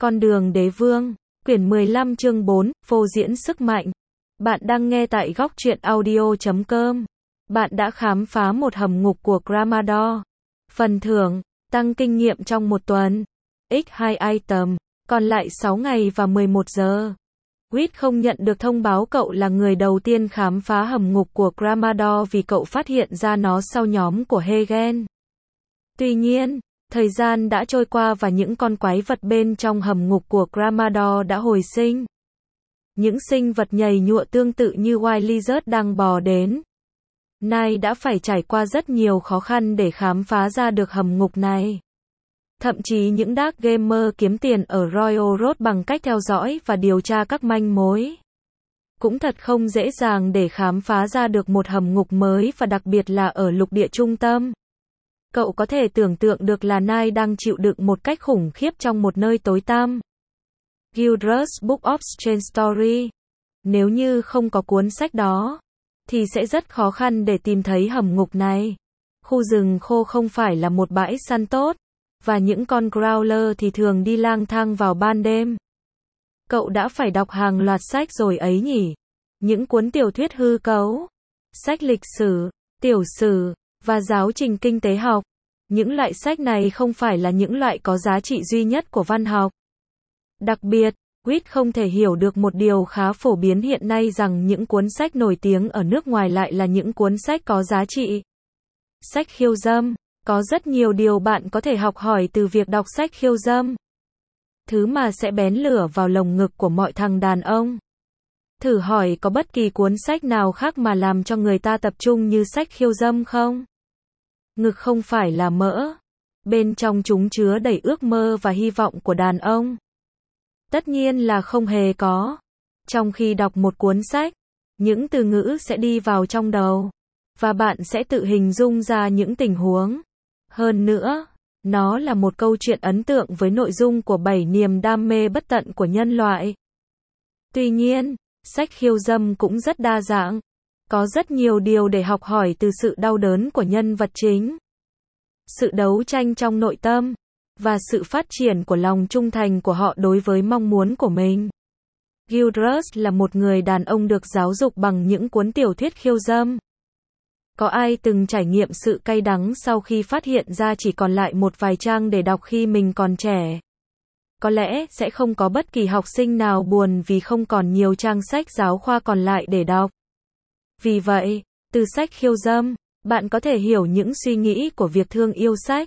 Con đường đế vương, quyển 15 chương 4, phô diễn sức mạnh. Bạn đang nghe tại góc truyện audio.com. Bạn đã khám phá một hầm ngục của Grammador. Phần thưởng, tăng kinh nghiệm trong một tuần. X2 item, còn lại 6 ngày và 11 giờ. Quýt không nhận được thông báo cậu là người đầu tiên khám phá hầm ngục của Grammador vì cậu phát hiện ra nó sau nhóm của Hegen. Tuy nhiên, thời gian đã trôi qua và những con quái vật bên trong hầm ngục của Grammador đã hồi sinh. Những sinh vật nhầy nhụa tương tự như Wild Lizard đang bò đến. Nai đã phải trải qua rất nhiều khó khăn để khám phá ra được hầm ngục này. Thậm chí những Dark Gamer kiếm tiền ở Royal Road bằng cách theo dõi và điều tra các manh mối. Cũng thật không dễ dàng để khám phá ra được một hầm ngục mới và đặc biệt là ở lục địa trung tâm. Cậu có thể tưởng tượng được là Nai đang chịu đựng một cách khủng khiếp trong một nơi tối tăm. Gildrus Book of Strange Story. Nếu như không có cuốn sách đó, thì sẽ rất khó khăn để tìm thấy hầm ngục này. Khu rừng khô không phải là một bãi săn tốt, và những con Growler thì thường đi lang thang vào ban đêm. Cậu đã phải đọc hàng loạt sách rồi ấy nhỉ? Những cuốn tiểu thuyết hư cấu, sách lịch sử, tiểu sử, và giáo trình kinh tế học. Những loại sách này không phải là những loại có giá trị duy nhất của văn học. Đặc biệt, Quýt không thể hiểu được một điều khá phổ biến hiện nay rằng những cuốn sách nổi tiếng ở nước ngoài lại là những cuốn sách có giá trị. Sách khiêu dâm. Có rất nhiều điều bạn có thể học hỏi từ việc đọc sách khiêu dâm. Thứ mà sẽ bén lửa vào lồng ngực của mọi thằng đàn ông. Thử hỏi có bất kỳ cuốn sách nào khác mà làm cho người ta tập trung như sách khiêu dâm không? Ngực không phải là mỡ. Bên trong chúng chứa đầy ước mơ và hy vọng của đàn ông. Tất nhiên là không hề có. Trong khi đọc một cuốn sách, những từ ngữ sẽ đi vào trong đầu. Và bạn sẽ tự hình dung ra những tình huống. Hơn nữa, nó là một câu chuyện ấn tượng với nội dung của 7 niềm đam mê bất tận của nhân loại. Tuy nhiên, sách khiêu dâm cũng rất đa dạng. Có rất nhiều điều để học hỏi từ sự đau đớn của nhân vật chính. Sự đấu tranh trong nội tâm, và sự phát triển của lòng trung thành của họ đối với mong muốn của mình. Gildrus là một người đàn ông được giáo dục bằng những cuốn tiểu thuyết khiêu dâm. Có ai từng trải nghiệm sự cay đắng sau khi phát hiện ra chỉ còn lại một vài trang để đọc khi mình còn trẻ? Có lẽ sẽ không có bất kỳ học sinh nào buồn vì không còn nhiều trang sách giáo khoa còn lại để đọc. Vì vậy, từ sách khiêu dâm, bạn có thể hiểu những suy nghĩ của việc thương yêu sách.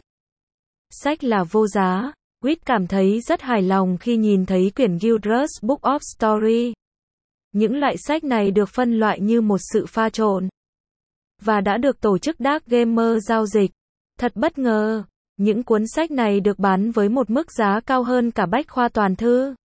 Sách là vô giá. Quýt cảm thấy rất hài lòng khi nhìn thấy quyển Gildrus Book of Story. Những loại sách này được phân loại như một sự pha trộn. Và đã được tổ chức Dark Gamer giao dịch. Thật bất ngờ, những cuốn sách này được bán với một mức giá cao hơn cả bách khoa toàn thư.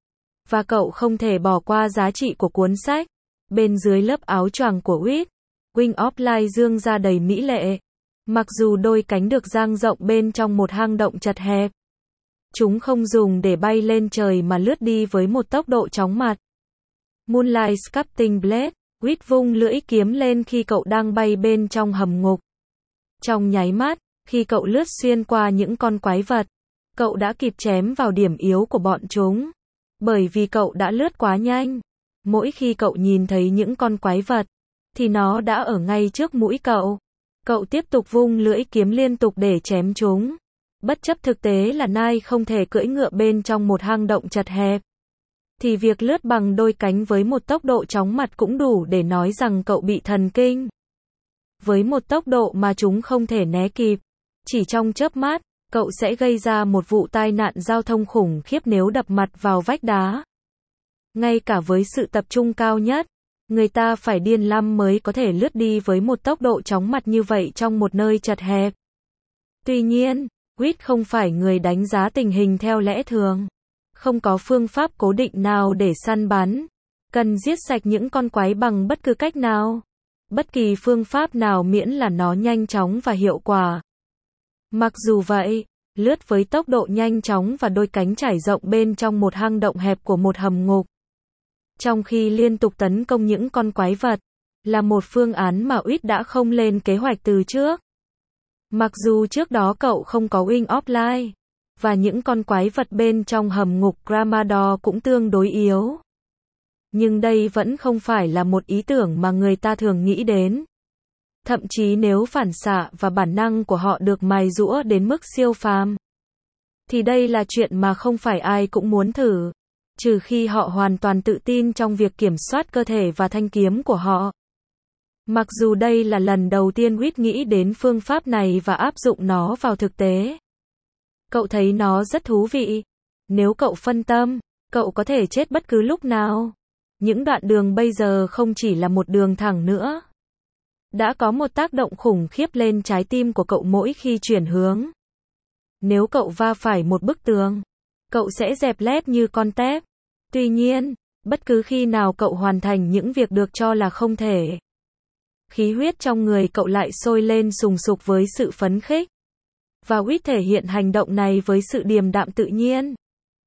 Và cậu không thể bỏ qua giá trị của cuốn sách. Bên dưới lớp áo choàng của Quýt, Wing of Light dương ra đầy mỹ lệ. Mặc dù đôi cánh được dang rộng bên trong một hang động chật hẹp, chúng không dùng để bay lên trời mà lướt đi với một tốc độ chóng mặt. Moonlight Sculpting Blade. Quýt vung lưỡi kiếm lên khi cậu đang bay bên trong hầm ngục. Trong nháy mắt, khi cậu lướt xuyên qua những con quái vật, cậu đã kịp chém vào điểm yếu của bọn chúng. Bởi vì cậu đã lướt quá nhanh. Mỗi khi cậu nhìn thấy những con quái vật, thì nó đã ở ngay trước mũi cậu. Cậu tiếp tục vung lưỡi kiếm liên tục để chém chúng. Bất chấp thực tế là Nai không thể cưỡi ngựa bên trong một hang động chật hẹp, thì việc lướt bằng đôi cánh với một tốc độ chóng mặt cũng đủ để nói rằng cậu bị thần kinh. Với một tốc độ mà chúng không thể né kịp, chỉ trong chớp mắt, cậu sẽ gây ra một vụ tai nạn giao thông khủng khiếp nếu đập mặt vào vách đá. Ngay cả với sự tập trung cao nhất, người ta phải điên lắm mới có thể lướt đi với một tốc độ chóng mặt như vậy trong một nơi chật hẹp. Tuy nhiên, Quýt không phải người đánh giá tình hình theo lẽ thường. Không có phương pháp cố định nào để săn bắn. Cần giết sạch những con quái bằng bất cứ cách nào. Bất kỳ phương pháp nào miễn là nó nhanh chóng và hiệu quả. Mặc dù vậy, lướt với tốc độ nhanh chóng và đôi cánh trải rộng bên trong một hang động hẹp của một hầm ngục, trong khi liên tục tấn công những con quái vật, là một phương án mà Quýt đã không lên kế hoạch từ trước. Mặc dù trước đó cậu không có Wing of Light, Và những con quái vật bên trong hầm ngục Gramador cũng tương đối yếu. Nhưng đây vẫn không phải là một ý tưởng mà người ta thường nghĩ đến. Thậm chí nếu phản xạ và bản năng của họ được mài giũa đến mức siêu phàm, thì đây là chuyện mà không phải ai cũng muốn thử, trừ khi họ hoàn toàn tự tin trong việc kiểm soát cơ thể và thanh kiếm của họ. Mặc dù đây là lần đầu tiên Whit nghĩ đến phương pháp này và áp dụng nó vào thực tế. Cậu thấy nó rất thú vị. Nếu cậu phân tâm, cậu có thể chết bất cứ lúc nào. Những đoạn đường bây giờ không chỉ là một đường thẳng nữa. Đã có một tác động khủng khiếp lên trái tim của cậu mỗi khi chuyển hướng. Nếu cậu va phải một bức tường, cậu sẽ dẹp lép như con tép. Tuy nhiên, bất cứ khi nào cậu hoàn thành những việc được cho là không thể, khí huyết trong người cậu lại sôi lên sùng sục với sự phấn khích. Và Whit thể hiện hành động này với sự điềm đạm tự nhiên.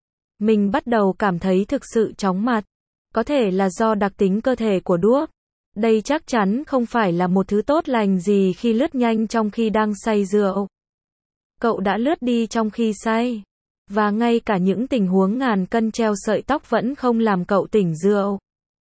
Mình bắt đầu cảm thấy thực sự chóng mặt. Có thể là do đặc tính cơ thể của đuốc. Đây chắc chắn không phải là một thứ tốt lành gì khi lướt nhanh trong khi đang say rượu. Cậu đã lướt đi trong khi say. Và ngay cả những tình huống ngàn cân treo sợi tóc vẫn không làm cậu tỉnh rượu.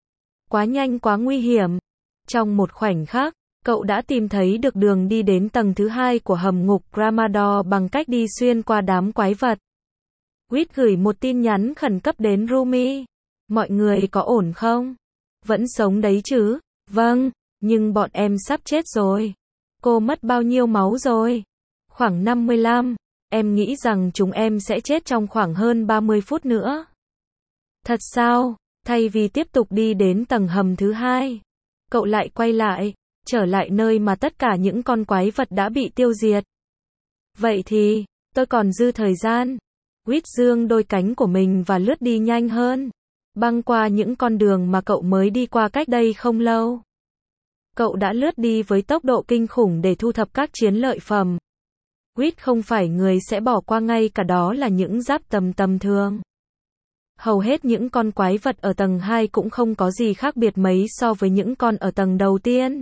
Quá nhanh, quá nguy hiểm. Trong một khoảnh khắc, cậu đã tìm thấy được đường đi đến tầng thứ 2 của hầm ngục Gramador bằng cách đi xuyên qua đám quái vật. Whit gửi một tin nhắn khẩn cấp đến Rumi. Mọi người có ổn không? Vẫn sống đấy chứ? Vâng, nhưng bọn em sắp chết rồi. Cô mất bao nhiêu máu rồi? Khoảng 55. Em nghĩ rằng chúng em sẽ chết trong khoảng hơn 30 phút nữa. Thật sao? Thay vì tiếp tục đi đến tầng hầm thứ 2, cậu lại quay lại, trở lại nơi mà tất cả những con quái vật đã bị tiêu diệt. Vậy thì, tôi còn dư thời gian. Whit dương đôi cánh của mình và lướt đi nhanh hơn, băng qua những con đường mà cậu mới đi qua cách đây không lâu. Cậu đã lướt đi với tốc độ kinh khủng để thu thập các chiến lợi phẩm. Whit không phải người sẽ bỏ qua ngay cả đó là những giáp tầm thường. Hầu hết những con quái vật ở tầng 2 cũng không có gì khác biệt mấy so với những con ở tầng đầu tiên.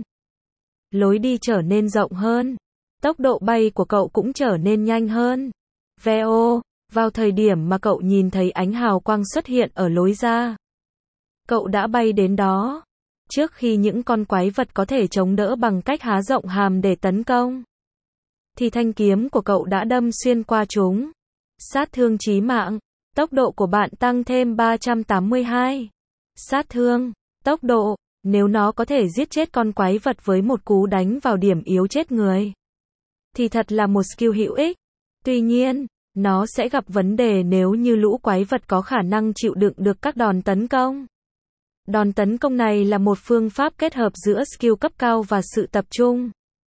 Lối đi trở nên rộng hơn. Tốc độ bay của cậu cũng trở nên nhanh hơn. Veo, vào thời điểm mà cậu nhìn thấy ánh hào quang xuất hiện ở lối ra, cậu đã bay đến đó. Trước khi những con quái vật có thể chống đỡ bằng cách há rộng hàm để tấn công, thì thanh kiếm của cậu đã đâm xuyên qua chúng. Sát thương chí mạng. Tốc độ của bạn tăng thêm 382. Sát thương, tốc độ, nếu nó có thể giết chết con quái vật với một cú đánh vào điểm yếu chết người, thì thật là một skill hữu ích. Tuy nhiên, nó sẽ gặp vấn đề nếu như lũ quái vật có khả năng chịu đựng được các đòn tấn công. Đòn tấn công này là một phương pháp kết hợp giữa skill cấp cao và sự tập trung.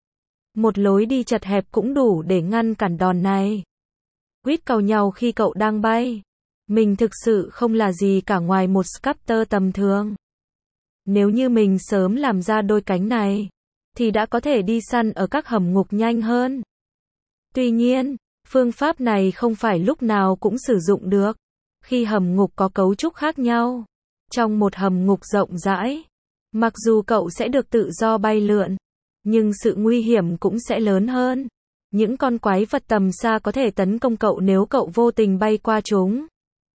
Một lối đi chật hẹp cũng đủ để ngăn cản đòn này. Whit càu nhàu khi cậu đang bay. Mình thực sự không là gì cả ngoài một sculptor tầm thường. Nếu như mình sớm làm ra đôi cánh này, thì đã có thể đi săn ở các hầm ngục nhanh hơn. Tuy nhiên, phương pháp này không phải lúc nào cũng sử dụng được. Khi hầm ngục có cấu trúc khác nhau, trong một hầm ngục rộng rãi, mặc dù cậu sẽ được tự do bay lượn, nhưng sự nguy hiểm cũng sẽ lớn hơn. Những con quái vật tầm xa có thể tấn công cậu nếu cậu vô tình bay qua chúng.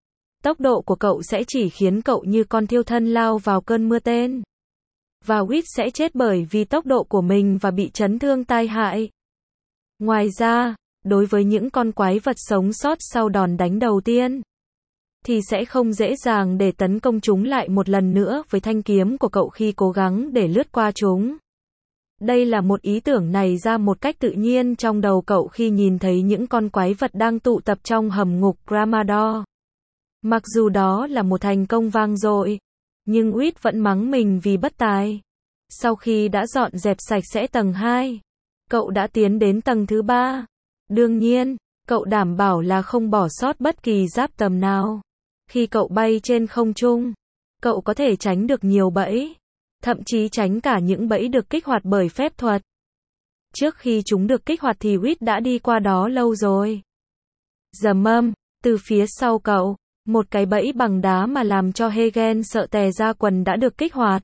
Tốc độ của cậu sẽ chỉ khiến cậu như con thiêu thân lao vào cơn mưa tên. Và Whit sẽ chết bởi vì tốc độ của mình và bị chấn thương tai hại. Ngoài ra, đối với những con quái vật sống sót sau đòn đánh đầu tiên, thì sẽ không dễ dàng để tấn công chúng lại một lần nữa với thanh kiếm của cậu khi cố gắng để lướt qua chúng. Đây là một ý tưởng này ra một cách tự nhiên trong đầu cậu khi nhìn thấy những con quái vật đang tụ tập trong hầm ngục Gramador. Mặc dù đó là một thành công vang dội, nhưng Whit vẫn mắng mình vì bất tài. Sau khi đã dọn dẹp sạch sẽ tầng 2, cậu đã tiến đến tầng thứ 3. Đương nhiên, cậu đảm bảo là không bỏ sót bất kỳ giáp tầm nào. Khi cậu bay trên không trung, cậu có thể tránh được nhiều bẫy, thậm chí tránh cả những bẫy được kích hoạt bởi phép thuật. Trước khi chúng được kích hoạt thì Whit đã đi qua đó lâu rồi. Rầm âm, từ phía sau cậu, một cái bẫy bằng đá mà làm cho Hegen sợ tè ra quần đã được kích hoạt.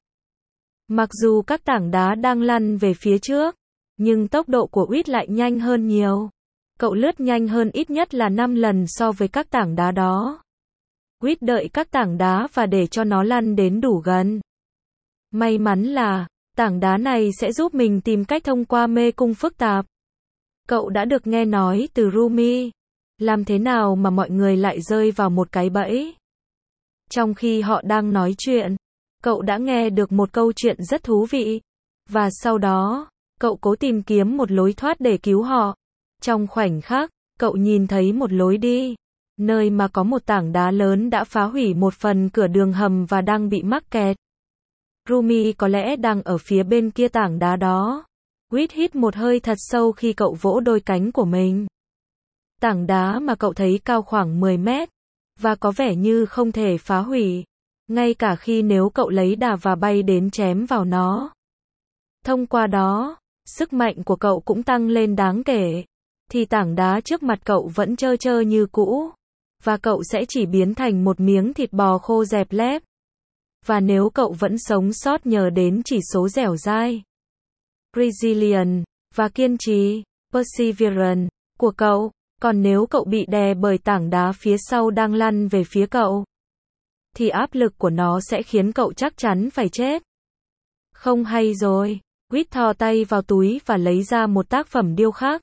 Mặc dù các tảng đá đang lăn về phía trước, nhưng tốc độ của Whit lại nhanh hơn nhiều. Cậu lướt nhanh hơn ít nhất là 5 lần so với các tảng đá đó. Quýt đợi các tảng đá và để cho nó lăn đến đủ gần. May mắn là, tảng đá này sẽ giúp mình tìm cách thông qua mê cung phức tạp. Cậu đã được nghe nói từ Rumi. Làm thế nào mà mọi người lại rơi vào một cái bẫy? Trong khi họ đang nói chuyện, cậu đã nghe được một câu chuyện rất thú vị. Và sau đó, cậu cố tìm kiếm một lối thoát để cứu họ. Trong khoảnh khắc, cậu nhìn thấy một lối đi, nơi mà có một tảng đá lớn đã phá hủy một phần cửa đường hầm và đang bị mắc kẹt. Rumi có lẽ đang ở phía bên kia tảng đá đó. Quýt hít một hơi thật sâu khi cậu vỗ đôi cánh của mình. Tảng đá mà cậu thấy cao khoảng 10 mét, và có vẻ như không thể phá hủy, ngay cả khi nếu cậu lấy đà và bay đến chém vào nó. Thông qua đó, sức mạnh của cậu cũng tăng lên đáng kể, thì tảng đá trước mặt cậu vẫn trơ trơ như cũ, và cậu sẽ chỉ biến thành một miếng thịt bò khô dẹp lép. Và nếu cậu vẫn sống sót nhờ đến chỉ số dẻo dai, resilient, và kiên trì, perseverance, của cậu, còn nếu cậu bị đè bởi tảng đá phía sau đang lăn về phía cậu, thì áp lực của nó sẽ khiến cậu chắc chắn phải chết. Không hay rồi. Quýt thò tay vào túi và lấy ra một tác phẩm điêu khắc.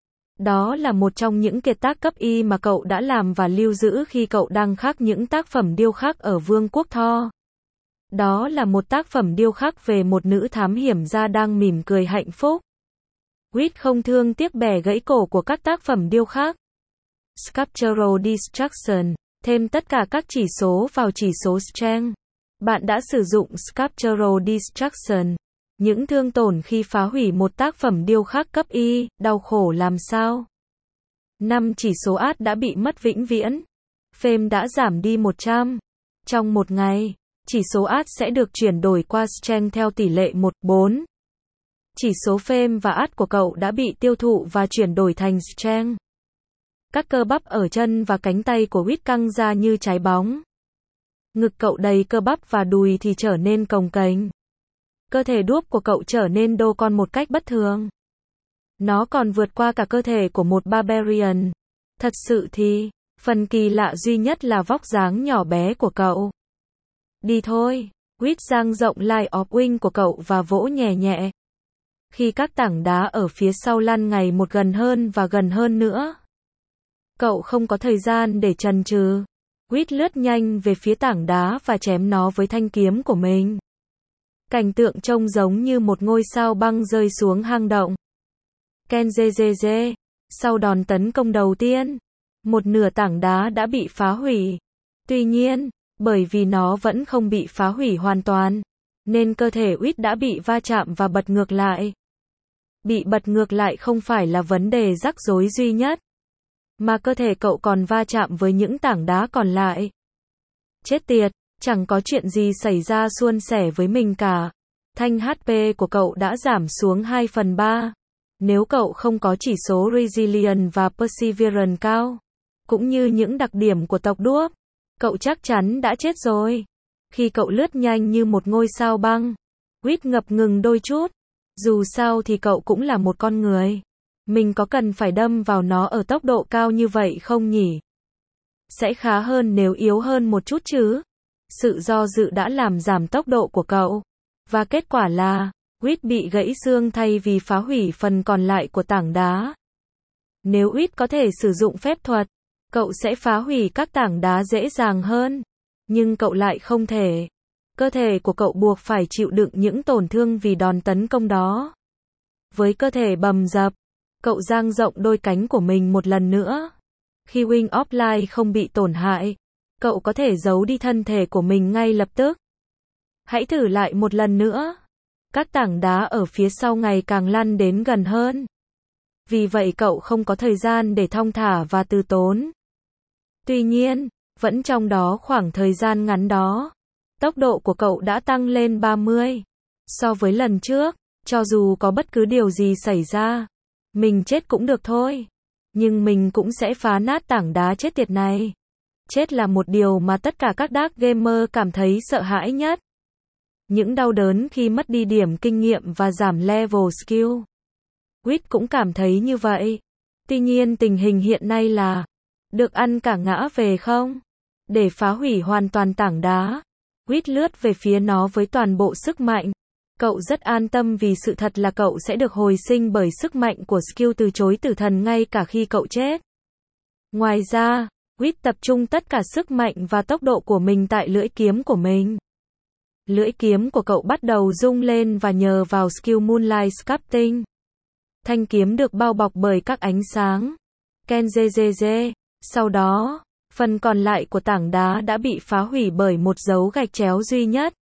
Đó là một trong những kiệt tác cấp Y mà cậu đã làm và lưu giữ khi cậu đang khắc những tác phẩm điêu khắc ở Vương quốc Tho. Đó là một tác phẩm điêu khắc về một nữ thám hiểm gia đang mỉm cười hạnh phúc. Quýt không thương tiếc bẻ gãy cổ của các tác phẩm điêu khắc. Sculptural Destruction, thêm tất cả các chỉ số vào chỉ số Strength. Bạn đã sử dụng Sculptural Destruction, những thương tổn khi phá hủy một tác phẩm điêu khắc cấp Y, đau khổ làm sao? 5 chỉ số át đã bị mất vĩnh viễn. Fame đã giảm đi 100. Trong một ngày, chỉ số át sẽ được chuyển đổi qua Strength theo tỷ lệ 1:4. Chỉ số Fame và át của cậu đã bị tiêu thụ và chuyển đổi thành Strength. Các cơ bắp ở chân và cánh tay của Quýt căng ra như trái bóng. Ngực cậu đầy cơ bắp và đùi thì trở nên cồng kềnh. Cơ thể đuốc của cậu trở nên đô con một cách bất thường. Nó còn vượt qua cả cơ thể của một barbarian. Thật sự thì, phần kỳ lạ duy nhất là vóc dáng nhỏ bé của cậu. Đi thôi. Quýt dang rộng line of wing của cậu và vỗ nhẹ nhẹ. Khi các tảng đá ở phía sau lăn ngày một gần hơn và gần hơn nữa, cậu không có thời gian để chần chừ. Quýt lướt nhanh về phía tảng đá và chém nó với thanh kiếm của mình. Cảnh tượng trông giống như một ngôi sao băng rơi xuống hang động. Kenzeze. Sau đòn tấn công đầu tiên, một nửa tảng đá đã bị phá hủy. Tuy nhiên, bởi vì nó vẫn không bị phá hủy hoàn toàn, nên cơ thể Quýt đã bị va chạm và bật ngược lại. Bị bật ngược lại không phải là vấn đề rắc rối duy nhất, mà cơ thể cậu còn va chạm với những tảng đá còn lại. Chết tiệt, chẳng có chuyện gì xảy ra suôn sẻ với mình cả. Thanh HP của cậu đã giảm xuống 2/3. Nếu cậu không có chỉ số Resilient và Perseverance cao, cũng như những đặc điểm của tộc đuốc, cậu chắc chắn đã chết rồi. Khi cậu lướt nhanh như một ngôi sao băng, Quýt ngập ngừng đôi chút. Dù sao thì cậu cũng là một con người. Mình có cần phải đâm vào nó ở tốc độ cao như vậy không nhỉ? Sẽ khá hơn nếu yếu hơn một chút chứ. Sự do dự đã làm giảm tốc độ của cậu. Và kết quả là, Quýt bị gãy xương thay vì phá hủy phần còn lại của tảng đá. Nếu Quýt có thể sử dụng phép thuật, cậu sẽ phá hủy các tảng đá dễ dàng hơn. Nhưng cậu lại không thể. Cơ thể của cậu buộc phải chịu đựng những tổn thương vì đòn tấn công đó. Với cơ thể bầm dập, cậu dang rộng đôi cánh của mình một lần nữa. Khi Wing of Light không bị tổn hại, cậu có thể giấu đi thân thể của mình ngay lập tức. Hãy thử lại một lần nữa. Các tảng đá ở phía sau ngày càng lăn đến gần hơn. Vì vậy cậu không có thời gian để thong thả và từ tốn. Tuy nhiên, vẫn trong đó khoảng thời gian ngắn đó, tốc độ của cậu đã tăng lên 30. So với lần trước, cho dù có bất cứ điều gì xảy ra, mình chết cũng được thôi. Nhưng mình cũng sẽ phá nát tảng đá chết tiệt này. Chết là một điều mà tất cả các dark gamer cảm thấy sợ hãi nhất. Những đau đớn khi mất đi điểm kinh nghiệm và giảm level skill. Quýt cũng cảm thấy như vậy. Tuy nhiên tình hình hiện nay là được ăn cả ngã về không? Để phá hủy hoàn toàn tảng đá, Quýt lướt về phía nó với toàn bộ sức mạnh. Cậu rất an tâm vì sự thật là cậu sẽ được hồi sinh bởi sức mạnh của skill từ chối tử thần ngay cả khi cậu chết. Ngoài ra, Quýt tập trung tất cả sức mạnh và tốc độ của mình tại lưỡi kiếm của mình. Lưỡi kiếm của cậu bắt đầu rung lên và nhờ vào skill Moonlight Sculpting, thanh kiếm được bao bọc bởi các ánh sáng. Kenzezeze. Sau đó, phần còn lại của tảng đá đã bị phá hủy bởi một dấu gạch chéo duy nhất.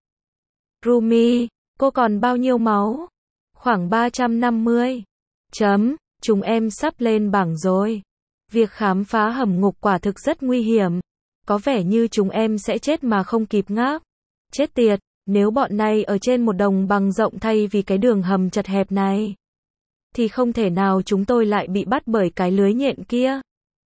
Rumi, cô còn bao nhiêu máu? Khoảng 350. Chúng em sắp lên bảng rồi. Việc khám phá hầm ngục quả thực rất nguy hiểm. Có vẻ như chúng em sẽ chết mà không kịp ngáp. Chết tiệt, nếu bọn này ở trên một đồng bằng rộng thay vì cái đường hầm chật hẹp này, thì không thể nào chúng tôi lại bị bắt bởi cái lưới nhện kia.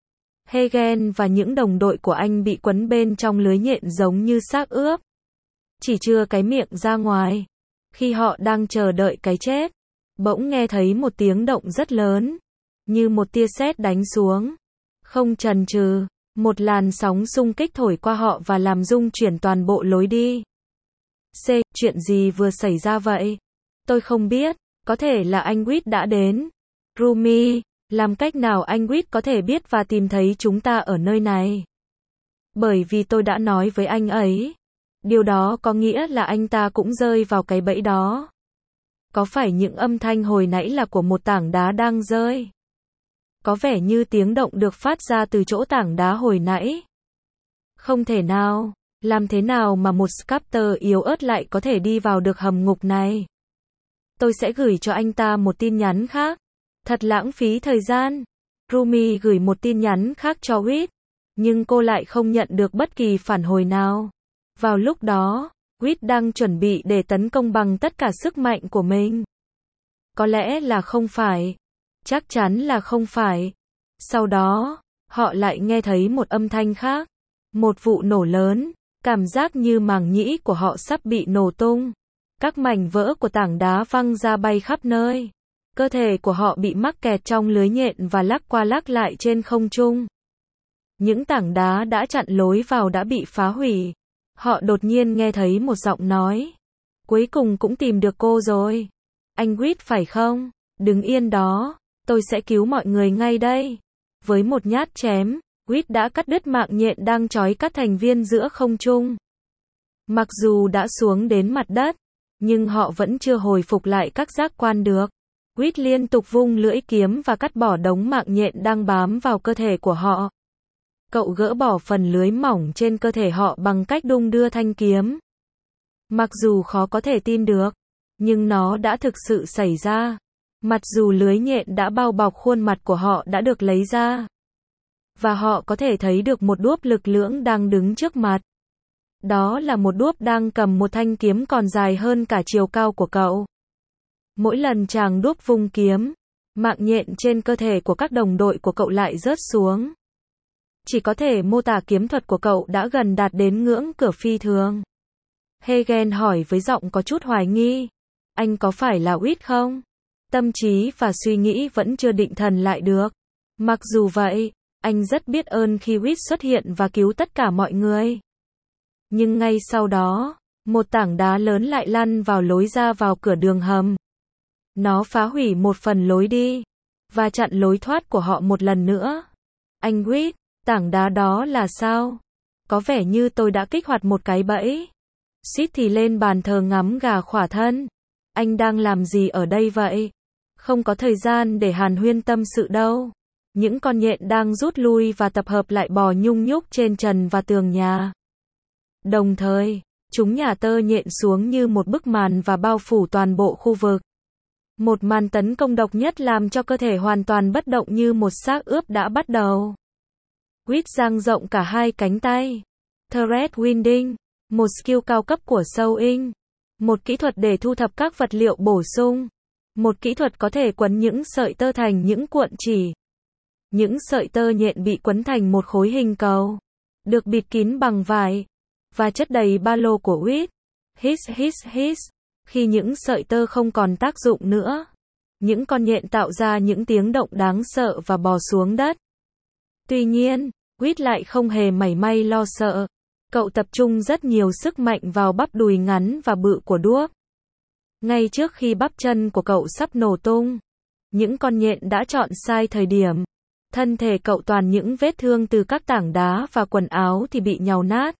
Hegen và những đồng đội của anh bị quấn bên trong lưới nhện giống như xác ướp, chỉ trưa cái miệng ra ngoài. Khi họ đang chờ đợi cái chết, bỗng nghe thấy một tiếng động rất lớn, như một tia sét đánh xuống. Không chần chừ, một làn sóng xung kích thổi qua họ và làm rung chuyển toàn bộ lối đi. Chuyện gì vừa xảy ra vậy? Tôi không biết, có thể là anh Quýt đã đến. Rumi, làm cách nào anh Quýt có thể biết và tìm thấy chúng ta ở nơi này? Bởi vì tôi đã nói với anh ấy. Điều đó có nghĩa là anh ta cũng rơi vào cái bẫy đó. Có phải những âm thanh hồi nãy là của một tảng đá đang rơi? Có vẻ như tiếng động được phát ra từ chỗ tảng đá hồi nãy. Không thể nào, làm thế nào mà một sculptor yếu ớt lại có thể đi vào được hầm ngục này? Tôi sẽ gửi cho anh ta một tin nhắn khác. Thật lãng phí thời gian. Rumi gửi một tin nhắn khác cho Quýt, nhưng cô lại không nhận được bất kỳ phản hồi nào. Vào lúc đó, Quýt đang chuẩn bị để tấn công bằng tất cả sức mạnh của mình. Có lẽ là không phải. Chắc chắn là không phải. Sau đó, họ lại nghe thấy một âm thanh khác. Một vụ nổ lớn, cảm giác như màng nhĩ của họ sắp bị nổ tung. Các mảnh vỡ của tảng đá văng ra bay khắp nơi. Cơ thể của họ bị mắc kẹt trong lưới nhện và lắc qua lắc lại trên không trung. Những tảng đá đã chặn lối vào đã bị phá hủy. Họ đột nhiên nghe thấy một giọng nói. Cuối cùng cũng tìm được cô rồi. Anh Quýt phải không? Đứng yên đó. Tôi sẽ cứu mọi người ngay đây. Với một nhát chém, Quýt đã cắt đứt mạng nhện đang trói các thành viên giữa không trung. Mặc dù đã xuống đến mặt đất, nhưng họ vẫn chưa hồi phục lại các giác quan được. Quýt liên tục vung lưỡi kiếm và cắt bỏ đống mạng nhện đang bám vào cơ thể của họ. Cậu gỡ bỏ phần lưới mỏng trên cơ thể họ bằng cách đung đưa thanh kiếm. Mặc dù khó có thể tin được, nhưng nó đã thực sự xảy ra. Mặc dù lưới nhện đã bao bọc khuôn mặt của họ đã được lấy ra, và họ có thể thấy được một đuốc lực lưỡng đang đứng trước mặt. Đó là một đuốc đang cầm một thanh kiếm còn dài hơn cả chiều cao của cậu. Mỗi lần chàng đuốc vung kiếm, mạng nhện trên cơ thể của các đồng đội của cậu lại rớt xuống. Chỉ có thể mô tả kiếm thuật của cậu đã gần đạt đến ngưỡng cửa phi thường. Hegen hỏi với giọng có chút hoài nghi. Anh có phải là Quýt không? Tâm trí và suy nghĩ vẫn chưa định thần lại được. Mặc dù vậy, anh rất biết ơn khi Quýt xuất hiện và cứu tất cả mọi người. Nhưng ngay sau đó, một tảng đá lớn lại lăn vào lối ra vào cửa đường hầm. Nó phá hủy một phần lối đi, và chặn lối thoát của họ một lần nữa. Anh Quýt, tảng đá đó là sao? Có vẻ như tôi đã kích hoạt một cái bẫy. Suýt thì lên bàn thờ ngắm gà khỏa thân. Anh đang làm gì ở đây vậy? Không có thời gian để hàn huyên tâm sự đâu. Những con nhện đang rút lui và tập hợp lại bò nhung nhúc trên trần và tường nhà. Đồng thời, chúng nhả tơ nhện xuống như một bức màn và bao phủ toàn bộ khu vực. Một màn tấn công độc nhất làm cho cơ thể hoàn toàn bất động như một xác ướp đã bắt đầu. Quýt dang rộng cả hai cánh tay. Thread Winding, một skill cao cấp của Sewing. Một kỹ thuật để thu thập các vật liệu bổ sung. Một kỹ thuật có thể quấn những sợi tơ thành những cuộn chỉ. Những sợi tơ nhện bị quấn thành một khối hình cầu, được bịt kín bằng vải, và chất đầy ba lô của Quýt. Hiss hiss hiss. Khi những sợi tơ không còn tác dụng nữa, Những con nhện tạo ra những tiếng động đáng sợ và bò xuống đất. Tuy nhiên, Quýt lại không hề mảy may lo sợ. Cậu tập trung rất nhiều sức mạnh vào bắp đùi ngắn và bự của đuốc. Ngay trước khi bắp chân của cậu sắp nổ tung, những con nhện đã chọn sai thời điểm. Thân thể cậu toàn những vết thương từ các tảng đá và quần áo thì bị nhàu nát.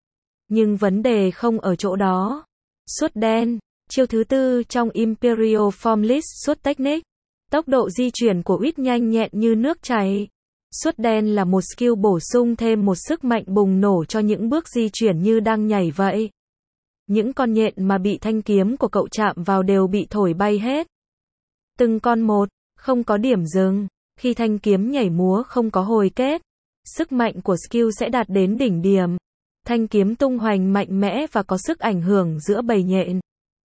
Nhưng vấn đề không ở chỗ đó. Suốt đen, chiêu thứ tư trong Imperial Formless suốt technique. Tốc độ di chuyển của Quýt nhanh nhẹn như nước chảy. Suốt đen là một skill bổ sung thêm một sức mạnh bùng nổ cho những bước di chuyển như đang nhảy vậy. Những con nhện mà bị thanh kiếm của cậu chạm vào đều bị thổi bay hết. Từng con một, không có điểm dừng. Khi thanh kiếm nhảy múa không có hồi kết, sức mạnh của skill sẽ đạt đến đỉnh điểm. Thanh kiếm tung hoành mạnh mẽ và có sức ảnh hưởng giữa bầy nhện.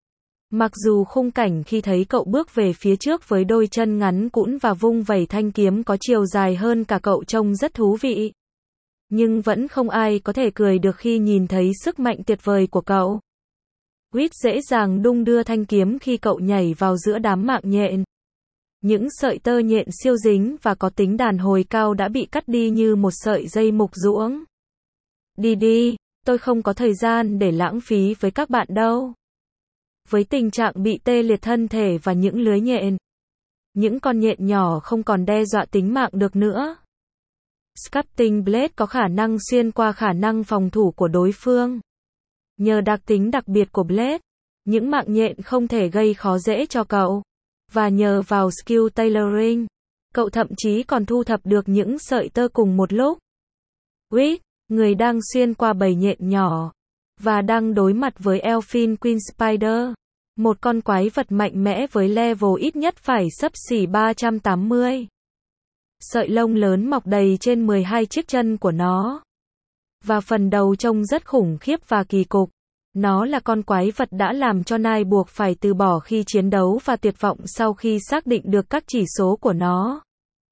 Mặc dù khung cảnh khi thấy cậu bước về phía trước với đôi chân ngắn cũn và vung vẩy thanh kiếm có chiều dài hơn cả cậu trông rất thú vị. Nhưng vẫn không ai có thể cười được khi nhìn thấy sức mạnh tuyệt vời của cậu. Quýt dễ dàng đung đưa thanh kiếm khi cậu nhảy vào giữa đám mạng nhện. Những sợi tơ nhện siêu dính và có tính đàn hồi cao đã bị cắt đi như một sợi dây mục ruỗng. Đi đi, tôi không có thời gian để lãng phí với các bạn đâu. Với tình trạng bị tê liệt thân thể và những lưới nhện, những con nhện nhỏ không còn đe dọa tính mạng được nữa. Sculpting Blade có khả năng xuyên qua khả năng phòng thủ của đối phương. Nhờ đặc tính đặc biệt của Blade, những mạng nhện không thể gây khó dễ cho cậu. Và nhờ vào skill tailoring, cậu thậm chí còn thu thập được những sợi tơ cùng một lúc. Quýt, người đang xuyên qua bầy nhện nhỏ, và đang đối mặt với Elfin Queen Spider, một con quái vật mạnh mẽ với level ít nhất phải xấp xỉ 380. Sợi lông lớn mọc đầy trên 12 chiếc chân của nó. Và phần đầu trông rất khủng khiếp và kỳ cục. Nó là con quái vật đã làm cho Nai buộc phải từ bỏ khi chiến đấu và tuyệt vọng sau khi xác định được các chỉ số của nó.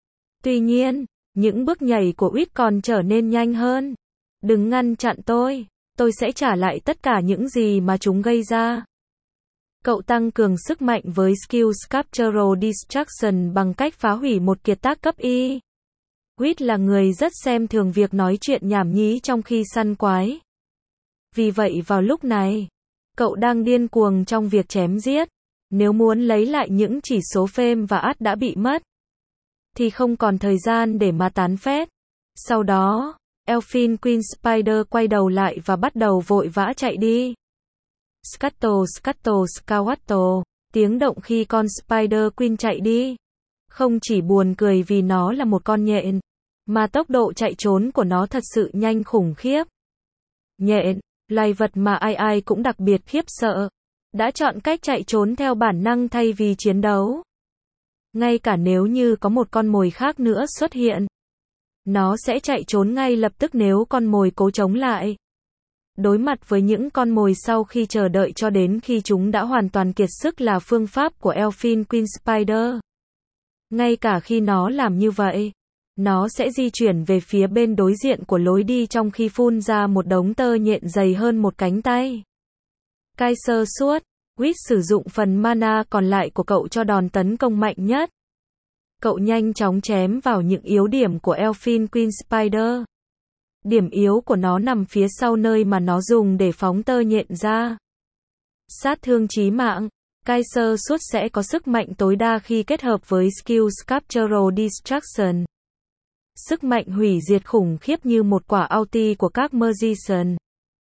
Tuy nhiên, những bước nhảy của Quýt còn trở nên nhanh hơn. Đừng ngăn chặn tôi sẽ trả lại tất cả những gì mà chúng gây ra. Cậu tăng cường sức mạnh với skill Sculptural Destruction bằng cách phá hủy một kiệt tác cấp Y. Quýt là người rất xem thường việc nói chuyện nhảm nhí trong khi săn quái. Vì vậy vào lúc này, cậu đang điên cuồng trong việc chém giết. Nếu muốn lấy lại những chỉ số fame và art đã bị mất, thì không còn thời gian để mà tán phét. Sau đó, Elfin Queen Spider quay đầu lại và bắt đầu vội vã chạy đi. Scuttle scuttle scawattle, tiếng động khi con Spider Queen chạy đi. Không chỉ buồn cười vì nó là một con nhện, mà tốc độ chạy trốn của nó thật sự nhanh khủng khiếp. Nhện, loài vật mà ai ai cũng đặc biệt khiếp sợ, đã chọn cách chạy trốn theo bản năng thay vì chiến đấu. Ngay cả nếu như có một con mồi khác nữa xuất hiện, nó sẽ chạy trốn ngay lập tức nếu con mồi cố chống lại. Đối mặt với những con mồi sau khi chờ đợi cho đến khi chúng đã hoàn toàn kiệt sức là phương pháp của Elfin Queen Spider. Ngay cả khi nó làm như vậy, nó sẽ di chuyển về phía bên đối diện của lối đi trong khi phun ra một đống tơ nhện dày hơn một cánh tay. Kaiser Sword, Quýt sử dụng phần mana còn lại của cậu cho đòn tấn công mạnh nhất. Cậu nhanh chóng chém vào những yếu điểm của Elfin Queen Spider. Điểm yếu của nó nằm phía sau nơi mà nó dùng để phóng tơ nhện ra. Sát thương chí mạng. Kaiser Sword sẽ có sức mạnh tối đa khi kết hợp với skill Sculptural Destruction. Sức mạnh hủy diệt khủng khiếp như một quả ulti của các Magician.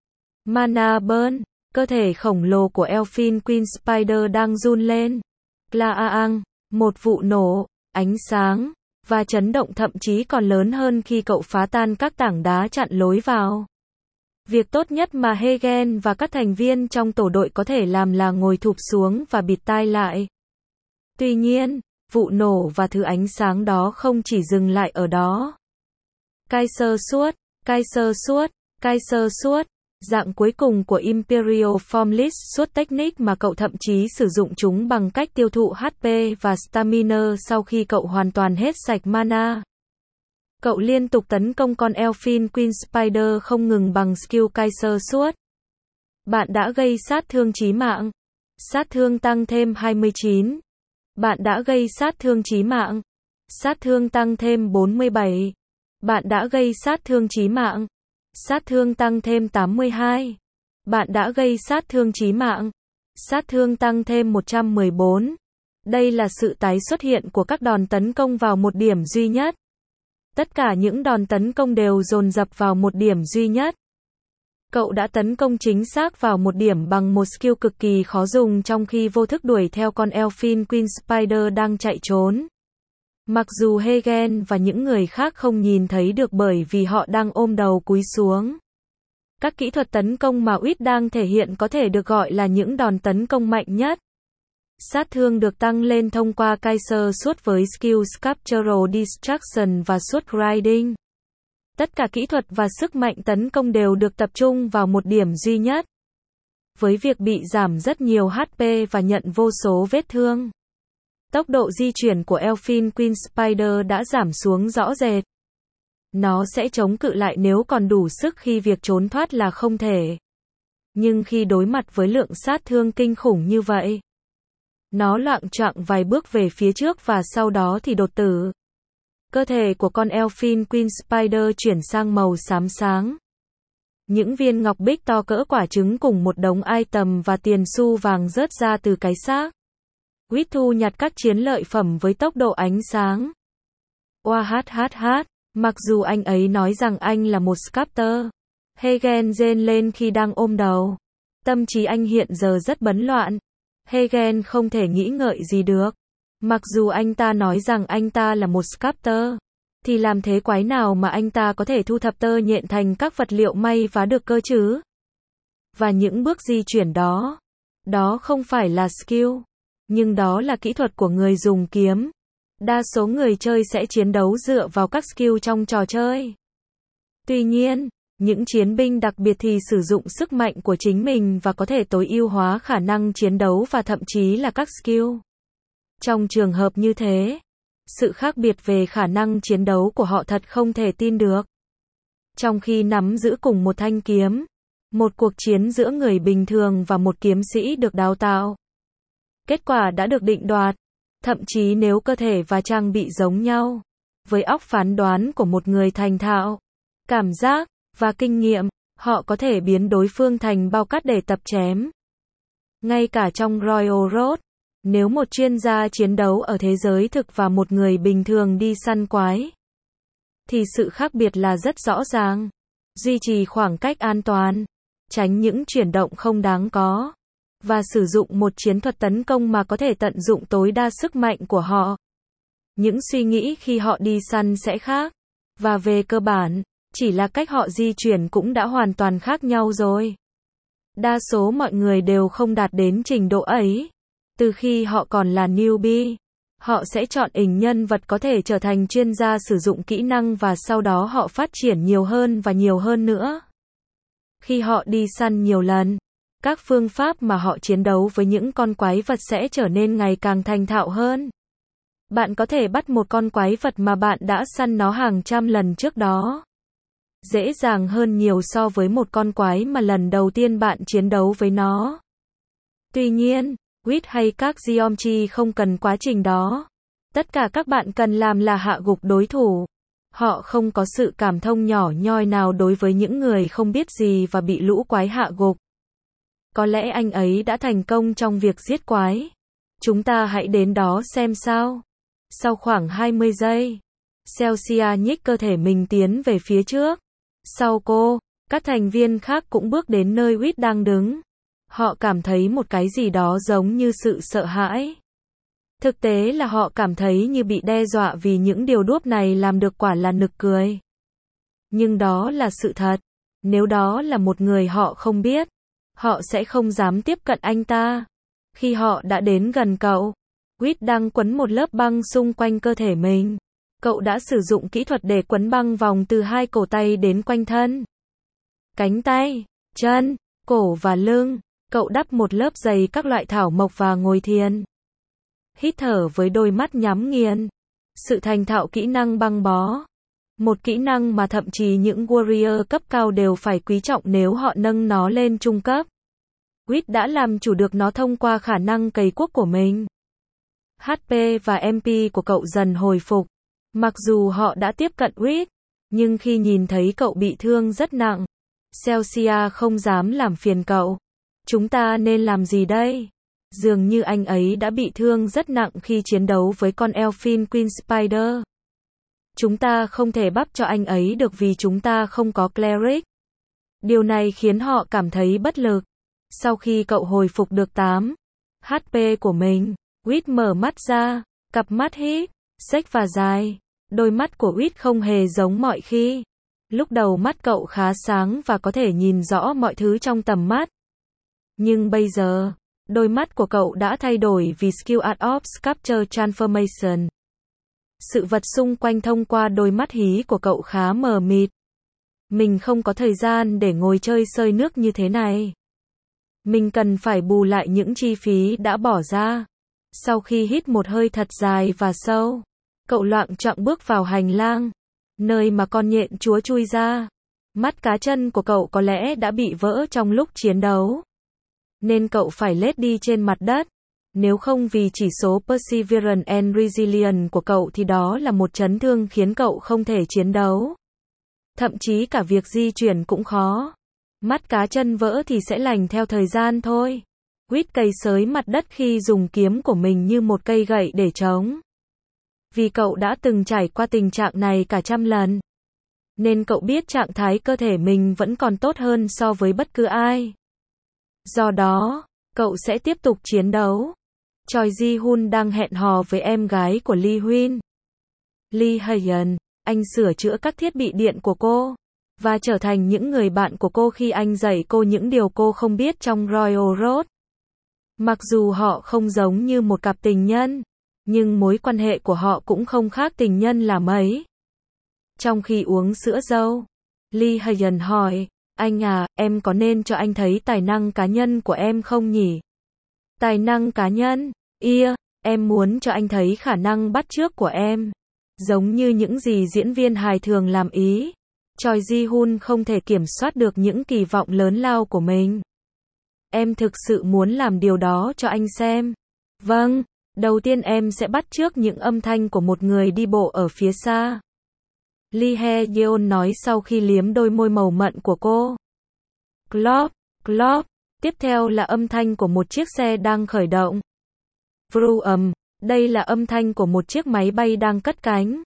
Mana Burn. Cơ thể khổng lồ của Elfin Queen Spider đang run lên. Klaang. Một vụ nổ, ánh sáng, và chấn động thậm chí còn lớn hơn khi cậu phá tan các tảng đá chặn lối vào. Việc tốt nhất mà Hegen và các thành viên trong tổ đội có thể làm là ngồi thụp xuống và bịt tai lại. Tuy nhiên, vụ nổ và thứ ánh sáng đó không chỉ dừng lại ở đó. Kaiser Sword, Kaiser Sword, Kaiser Sword, dạng cuối cùng của Imperial Formless Sword Technique mà cậu thậm chí sử dụng chúng bằng cách tiêu thụ HP và Stamina sau khi cậu hoàn toàn hết sạch mana. Cậu liên tục tấn công con Elfin Queen Spider không ngừng bằng skill Kaiser Sword. Bạn đã gây sát thương chí mạng. Sát thương tăng thêm 29. Bạn đã gây sát thương chí mạng. Sát thương tăng thêm 47. Bạn đã gây sát thương chí mạng. Sát thương tăng thêm 82. Bạn đã gây sát thương chí mạng. Sát thương tăng thêm 114. Đây là sự tái xuất hiện của các đòn tấn công vào một điểm duy nhất. Tất cả những đòn tấn công đều dồn dập vào một điểm duy nhất. Cậu đã tấn công chính xác vào một điểm bằng một skill cực kỳ khó dùng trong khi vô thức đuổi theo con Elfin Queen Spider đang chạy trốn. Mặc dù Hagen và những người khác không nhìn thấy được bởi vì họ đang ôm đầu cúi xuống. Các kỹ thuật tấn công mà Wit đang thể hiện có thể được gọi là những đòn tấn công mạnh nhất. Sát thương được tăng lên thông qua Kaiser Sword với skill Sculptural Destruction và Sword Grinding. Tất cả kỹ thuật và sức mạnh tấn công đều được tập trung vào một điểm duy nhất. Với việc bị giảm rất nhiều HP và nhận vô số vết thương. Tốc độ di chuyển của Elfin Queen Spider đã giảm xuống rõ rệt. Nó sẽ chống cự lại nếu còn đủ sức khi việc trốn thoát là không thể. Nhưng khi đối mặt với lượng sát thương kinh khủng như vậy, nó loạng choạng vài bước về phía trước và sau đó thì đột tử. Cơ thể của con Elfin Queen Spider chuyển sang màu xám sáng. Những viên ngọc bích to cỡ quả trứng cùng một đống item và tiền xu vàng rớt ra từ cái xác. Wit thu nhặt các chiến lợi phẩm với tốc độ ánh sáng. Oahahaha, mặc dù anh ấy nói rằng anh là một sculptor. Hagen rên lên khi đang ôm đầu. Tâm trí anh hiện giờ rất bấn loạn. Hagen không thể nghĩ ngợi gì được. Mặc dù anh ta nói rằng anh ta là một sculptor, thì làm thế quái nào mà anh ta có thể thu thập tơ nhện thành các vật liệu may vá được cơ chứ? Và những bước di chuyển đó, đó không phải là skill, nhưng đó là kỹ thuật của người dùng kiếm. Đa số người chơi sẽ chiến đấu dựa vào các skill trong trò chơi. Tuy nhiên, những chiến binh đặc biệt thì sử dụng sức mạnh của chính mình và có thể tối ưu hóa khả năng chiến đấu và thậm chí là các skill. Trong trường hợp như thế, sự khác biệt về khả năng chiến đấu của họ thật không thể tin được. Trong khi nắm giữ cùng một thanh kiếm, một cuộc chiến giữa người bình thường và một kiếm sĩ được đào tạo. Kết quả đã được định đoạt, thậm chí nếu cơ thể và trang bị giống nhau, với óc phán đoán của một người thành thạo, cảm giác và kinh nghiệm, họ có thể biến đối phương thành bao cát để tập chém. Ngay cả trong Royal Road, nếu một chuyên gia chiến đấu ở thế giới thực và một người bình thường đi săn quái, thì sự khác biệt là rất rõ ràng. Duy trì khoảng cách an toàn, tránh những chuyển động không đáng có, và sử dụng một chiến thuật tấn công mà có thể tận dụng tối đa sức mạnh của họ. Những suy nghĩ khi họ đi săn sẽ khác, và về cơ bản, chỉ là cách họ di chuyển cũng đã hoàn toàn khác nhau rồi. Đa số mọi người đều không đạt đến trình độ ấy. Từ khi họ còn là newbie, họ sẽ chọn nhân vật có thể trở thành chuyên gia sử dụng kỹ năng và sau đó họ phát triển nhiều hơn và nhiều hơn nữa. Khi họ đi săn nhiều lần, các phương pháp mà họ chiến đấu với những con quái vật sẽ trở nên ngày càng thành thạo hơn. Bạn có thể bắt một con quái vật mà bạn đã săn nó hàng trăm lần trước đó. Dễ dàng hơn nhiều so với một con quái mà lần đầu tiên bạn chiến đấu với nó. Tuy nhiên, Wit hay các Geometry không cần quá trình đó. Tất cả các bạn cần làm là hạ gục đối thủ. Họ không có sự cảm thông nhỏ nhoi nào đối với những người không biết gì và bị lũ quái hạ gục. Có lẽ anh ấy đã thành công trong việc giết quái. Chúng ta hãy đến đó xem sao. Sau khoảng 20 giây, Celsia nhích cơ thể mình tiến về phía trước. Sau cô, các thành viên khác cũng bước đến nơi Wit đang đứng. Họ cảm thấy một cái gì đó giống như sự sợ hãi. Thực tế là họ cảm thấy như bị đe dọa vì những điều đúp này làm được quả là nực cười. Nhưng đó là sự thật. Nếu đó là một người họ không biết, họ sẽ không dám tiếp cận anh ta. Khi họ đã đến gần cậu, Wit đang quấn một lớp băng xung quanh cơ thể mình. Cậu đã sử dụng kỹ thuật để quấn băng vòng từ hai cổ tay đến quanh thân, cánh tay, chân, cổ và lưng. Cậu đắp một lớp dày các loại thảo mộc và ngồi thiền. Hít thở với đôi mắt nhắm nghiền. Sự thành thạo kỹ năng băng bó. Một kỹ năng mà thậm chí những warrior cấp cao đều phải quý trọng nếu họ nâng nó lên trung cấp. Wit đã làm chủ được nó thông qua khả năng cày cuốc của mình. HP và MP của cậu dần hồi phục. Mặc dù họ đã tiếp cận Reed, nhưng khi nhìn thấy cậu bị thương rất nặng, Celsia không dám làm phiền cậu. Chúng ta nên làm gì đây? Dường như anh ấy đã bị thương rất nặng khi chiến đấu với con Elfin Queen Spider. Chúng ta không thể bắp cho anh ấy được vì chúng ta không có cleric. Điều này khiến họ cảm thấy bất lực. Sau khi cậu hồi phục được 8 HP của mình, Reed mở mắt ra, cặp mắt híp, xếch và dài. Đôi mắt của Reed không hề giống mọi khi. Lúc đầu mắt cậu khá sáng và có thể nhìn rõ mọi thứ trong tầm mắt. Nhưng bây giờ, đôi mắt của cậu đã thay đổi vì Skill Art of Sculpture Transformation. Sự vật xung quanh thông qua đôi mắt hí của cậu khá mờ mịt. Mình không có thời gian để ngồi chơi sơi nước như thế này. Mình cần phải bù lại những chi phí đã bỏ ra. Sau khi hít một hơi thật dài và sâu, cậu loạng choạng bước vào hành lang, nơi mà con nhện chúa chui ra. Mắt cá chân của cậu có lẽ đã bị vỡ trong lúc chiến đấu, nên cậu phải lết đi trên mặt đất. Nếu không vì chỉ số Perseverance and Resilience của cậu thì đó là một chấn thương khiến cậu không thể chiến đấu. Thậm chí cả việc di chuyển cũng khó. Mắt cá chân vỡ thì sẽ lành theo thời gian thôi. Quýt cày xới mặt đất khi dùng kiếm của mình như một cây gậy để chống. Vì cậu đã từng trải qua tình trạng này cả trăm lần, nên cậu biết trạng thái cơ thể mình vẫn còn tốt hơn so với bất cứ ai. Do đó, cậu sẽ tiếp tục chiến đấu. Choi Ji-hun đang hẹn hò với em gái của Lee Huyên. Lee Hae-yeon, anh sửa chữa các thiết bị điện của cô, và trở thành những người bạn của cô khi anh dạy cô những điều cô không biết trong Royal Road. Mặc dù họ không giống như một cặp tình nhân, nhưng mối quan hệ của họ cũng không khác tình nhân là mấy. Trong khi uống sữa dâu, Lee Hae-yeon hỏi, anh à, em có nên cho anh thấy tài năng cá nhân của em không nhỉ? Tài năng cá nhân? Em muốn cho anh thấy khả năng bắt chước của em. Giống như những gì diễn viên hài thường làm ý. Choi Ji-hun không thể kiểm soát được những kỳ vọng lớn lao của mình. Em thực sự muốn làm điều đó cho anh xem. Vâng, đầu tiên em sẽ bắt chước những âm thanh của một người đi bộ ở phía xa. Lee Hae-yeon nói sau khi liếm đôi môi màu mận của cô. Clop, clop. Tiếp theo là âm thanh của một chiếc xe đang khởi động. Vroom, đây là âm thanh của một chiếc máy bay đang cất cánh.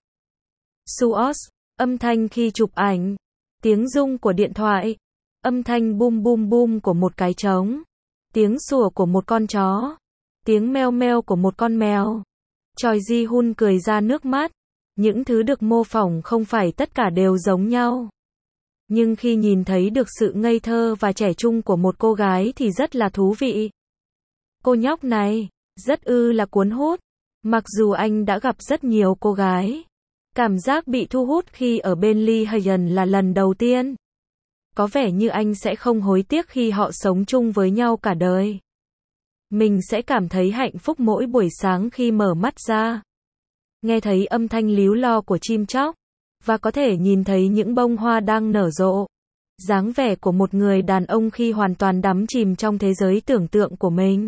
Suos, âm thanh khi chụp ảnh. Tiếng rung của điện thoại. Âm thanh bum bum bum của một cái trống. Tiếng sủa của một con chó. Tiếng meo meo của một con mèo. Choi Ji-hun cười ra nước mắt. Những thứ được mô phỏng không phải tất cả đều giống nhau. Nhưng khi nhìn thấy được sự ngây thơ và trẻ trung của một cô gái thì rất là thú vị. Cô nhóc này, rất là cuốn hút. Mặc dù anh đã gặp rất nhiều cô gái, cảm giác bị thu hút khi ở bên Lee Hae-yeon là lần đầu tiên. Có vẻ như anh sẽ không hối tiếc khi họ sống chung với nhau cả đời. Mình sẽ cảm thấy hạnh phúc mỗi buổi sáng khi mở mắt ra. Nghe thấy âm thanh líu lo của chim chóc, và có thể nhìn thấy những bông hoa đang nở rộ. Dáng vẻ của một người đàn ông khi hoàn toàn đắm chìm trong thế giới tưởng tượng của mình.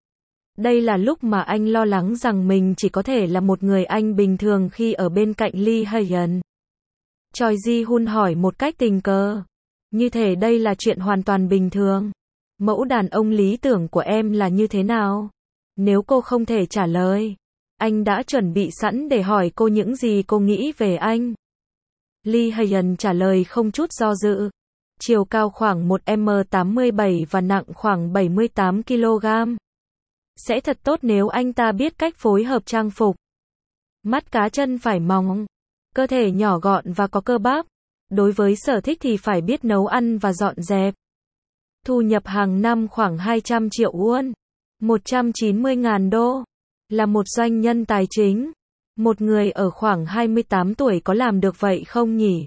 Đây là lúc mà anh lo lắng rằng mình chỉ có thể là một người anh bình thường khi ở bên cạnh Lee Hae-yeon. Choi Ji-hun hỏi một cách tình cờ. Như thể đây là chuyện hoàn toàn bình thường. Mẫu đàn ông lý tưởng của em là như thế nào? Nếu cô không thể trả lời, anh đã chuẩn bị sẵn để hỏi cô những gì cô nghĩ về anh. Lee Hae-yeon trả lời không chút do dự. Chiều cao khoảng 1m87 và nặng khoảng 78 kg. Sẽ thật tốt nếu anh ta biết cách phối hợp trang phục. Mắt cá chân phải mỏng, cơ thể nhỏ gọn và có cơ bắp. Đối với sở thích thì phải biết nấu ăn và dọn dẹp. Thu nhập hàng năm khoảng 200 triệu won, 190.000 đô. Là một doanh nhân tài chính. Một người ở khoảng 28 tuổi có làm được vậy không nhỉ?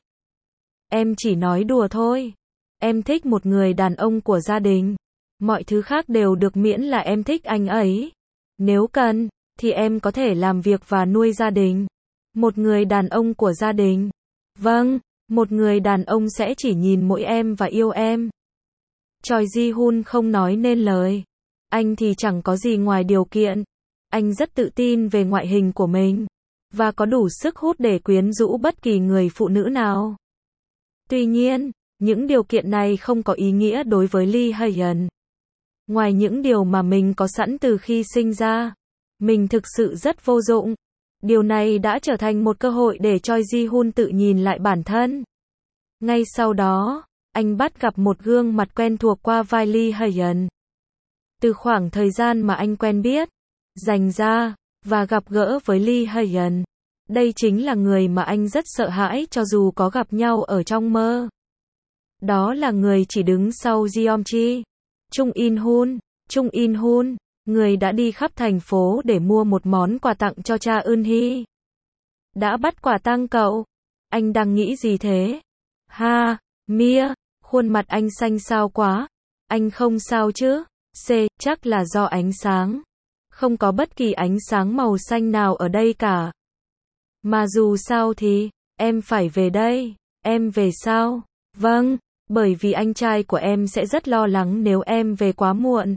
Em chỉ nói đùa thôi. Em thích một người đàn ông của gia đình. Mọi thứ khác đều được miễn là em thích anh ấy. Nếu cần, thì em có thể làm việc và nuôi gia đình. Một người đàn ông của gia đình. Vâng, một người đàn ông sẽ chỉ nhìn mỗi em và yêu em. Choi Ji-hun không nói nên lời. Anh thì chẳng có gì ngoài điều kiện. Anh rất tự tin về ngoại hình của mình, và có đủ sức hút để quyến rũ bất kỳ người phụ nữ nào. Tuy nhiên, những điều kiện này không có ý nghĩa đối với Lee Hyun. Ngoài những điều mà mình có sẵn từ khi sinh ra, mình thực sự rất vô dụng. Điều này đã trở thành một cơ hội để Choi Ji-hun tự nhìn lại bản thân. Ngay sau đó, anh bắt gặp một gương mặt quen thuộc qua vai Lee Hyun. Từ khoảng thời gian mà anh quen biết, dành ra, và gặp gỡ với Lee Hyun, đây chính là người mà anh rất sợ hãi cho dù có gặp nhau ở trong mơ. Đó là người chỉ đứng sau Jeongji, Chung In-hun. Chung In-hun, người đã đi khắp thành phố để mua một món quà tặng cho cha Eun-hee. Đã bắt quả tang cậu. Anh đang nghĩ gì thế? Ha, Mia, khuôn mặt anh xanh xao quá. Anh không sao chứ? C, chắc là do ánh sáng. Không có bất kỳ ánh sáng màu xanh nào ở đây cả. Mà dù sao thì, em phải về đây. Em về sao? Vâng, bởi vì anh trai của em sẽ rất lo lắng nếu em về quá muộn.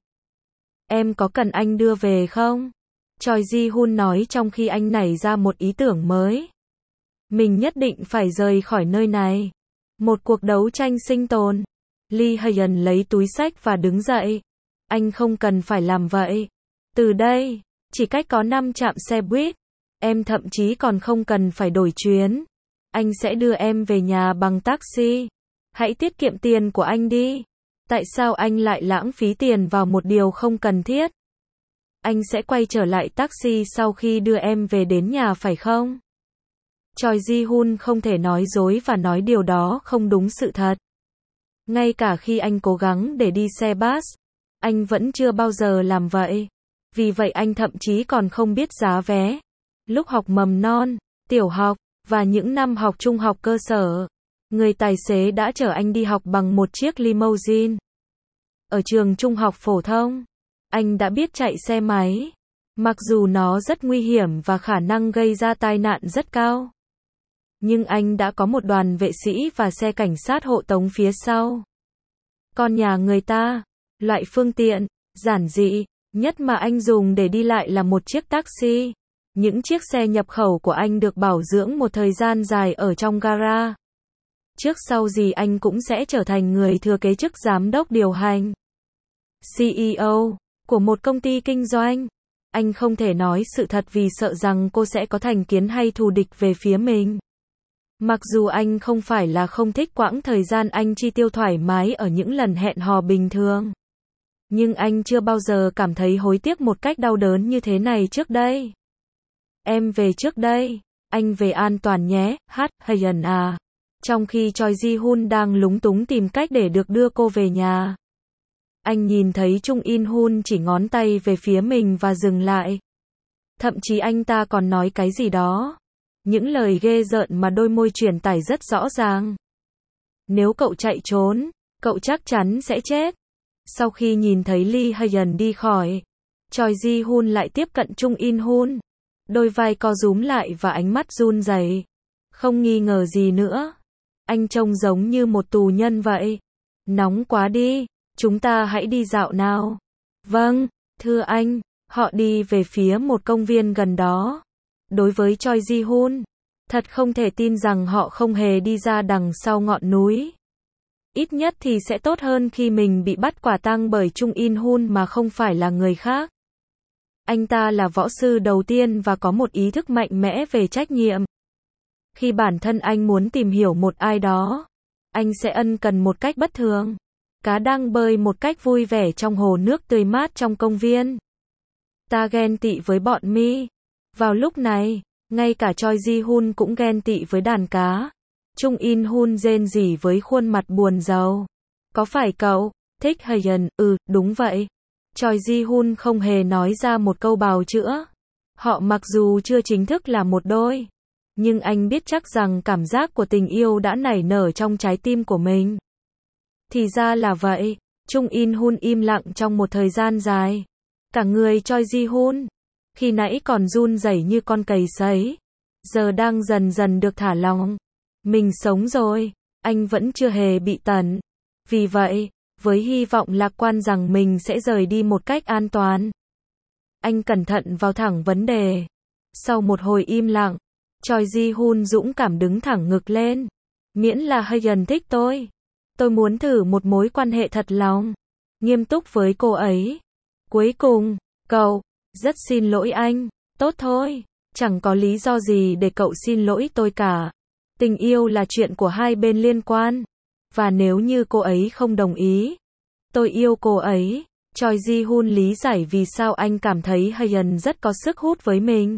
Em có cần anh đưa về không? Choi Ji-hun nói trong khi anh nảy ra một ý tưởng mới. Mình nhất định phải rời khỏi nơi này. Một cuộc đấu tranh sinh tồn. Lee Hyun lấy túi xách và đứng dậy. Anh không cần phải làm vậy. Từ đây, chỉ cách có 5 trạm xe buýt. Em thậm chí còn không cần phải đổi chuyến. Anh sẽ đưa em về nhà bằng taxi. Hãy tiết kiệm tiền của anh đi. Tại sao anh lại lãng phí tiền vào một điều không cần thiết? Anh sẽ quay trở lại taxi sau khi đưa em về đến nhà phải không? Choi Ji-hun không thể nói dối và nói điều đó không đúng sự thật. Ngay cả khi anh cố gắng để đi xe bus, anh vẫn chưa bao giờ làm vậy. Vì vậy anh thậm chí còn không biết giá vé. Lúc học mầm non, tiểu học, và những năm học trung học cơ sở, người tài xế đã chở anh đi học bằng một chiếc limousine. Ở trường trung học phổ thông, anh đã biết chạy xe máy. Mặc dù nó rất nguy hiểm và khả năng gây ra tai nạn rất cao. Nhưng anh đã có một đoàn vệ sĩ và xe cảnh sát hộ tống phía sau. Còn nhà người ta, loại phương tiện giản dị nhất mà anh dùng để đi lại là một chiếc taxi. Những chiếc xe nhập khẩu của anh được bảo dưỡng một thời gian dài ở trong gara. Trước sau gì anh cũng sẽ trở thành người thừa kế chức giám đốc điều hành, CEO, của một công ty kinh doanh. Anh không thể nói sự thật vì sợ rằng cô sẽ có thành kiến hay thù địch về phía mình. Mặc dù anh không phải là không thích quãng thời gian anh chi tiêu thoải mái ở những lần hẹn hò bình thường. Nhưng anh chưa bao giờ cảm thấy hối tiếc một cách đau đớn như thế này trước đây. Em về trước đây. Anh về an toàn nhé, Hyun à. Trong khi Choi Ji-hun đang lúng túng tìm cách để được đưa cô về nhà, anh nhìn thấy Chung In-hun chỉ ngón tay về phía mình và dừng lại. Thậm chí anh ta còn nói cái gì đó. Những lời ghê rợn mà đôi môi truyền tải rất rõ ràng. Nếu cậu chạy trốn, cậu chắc chắn sẽ chết. Sau khi nhìn thấy Lee Hyun đi khỏi, Choi Ji-hun lại tiếp cận Chung In-hun. Đôi vai co rúm lại và ánh mắt run rẩy. Không nghi ngờ gì nữa. Anh trông giống như một tù nhân vậy. Nóng quá đi. Chúng ta hãy đi dạo nào. Vâng, thưa anh. Họ đi về phía một công viên gần đó. Đối với Choi Ji-hun, thật không thể tin rằng họ không hề đi ra đằng sau ngọn núi. Ít nhất thì sẽ tốt hơn khi mình bị bắt quả tang bởi Chung In-hun mà không phải là người khác. Anh ta là võ sư đầu tiên và có một ý thức mạnh mẽ về trách nhiệm. Khi bản thân anh muốn tìm hiểu một ai đó, anh sẽ ân cần một cách bất thường. Cá đang bơi một cách vui vẻ trong hồ nước tươi mát trong công viên. Ta ghen tị với bọn mi. Vào lúc này, ngay cả Choi Ji-hun cũng ghen tị với đàn cá. Chung In-hun rên rỉ với khuôn mặt buồn rầu. Có phải cậu thích Hyun? Đúng vậy. Choi Ji-hun không hề nói ra một câu bào chữa. Họ mặc dù chưa chính thức là một đôi, nhưng anh biết chắc rằng cảm giác của tình yêu đã nảy nở trong trái tim của mình. Thì ra là vậy. Chung In-hun im lặng trong một thời gian dài. Cả người Choi Ji-hun, khi nãy còn run rẩy như con cầy sấy, giờ đang dần dần được thả lỏng. Mình sống rồi, anh vẫn chưa hề bị tẩn. Vì vậy, với hy vọng lạc quan rằng mình sẽ rời đi một cách an toàn, Anh cẩn thận vào thẳng vấn đề. Sau một hồi im lặng, Choi Ji-hun dũng cảm đứng thẳng ngực lên. Miễn là Haeyeon thích tôi muốn thử một mối quan hệ thật lòng, nghiêm túc với cô ấy. Cuối cùng, cậu, rất xin lỗi anh, tốt thôi, chẳng có lý do gì để cậu xin lỗi tôi cả. Tình yêu là chuyện của hai bên liên quan, và nếu như cô ấy không đồng ý, tôi yêu cô ấy. Choi Ji-hun lý giải vì sao anh cảm thấy Haeyeon rất có sức hút với mình.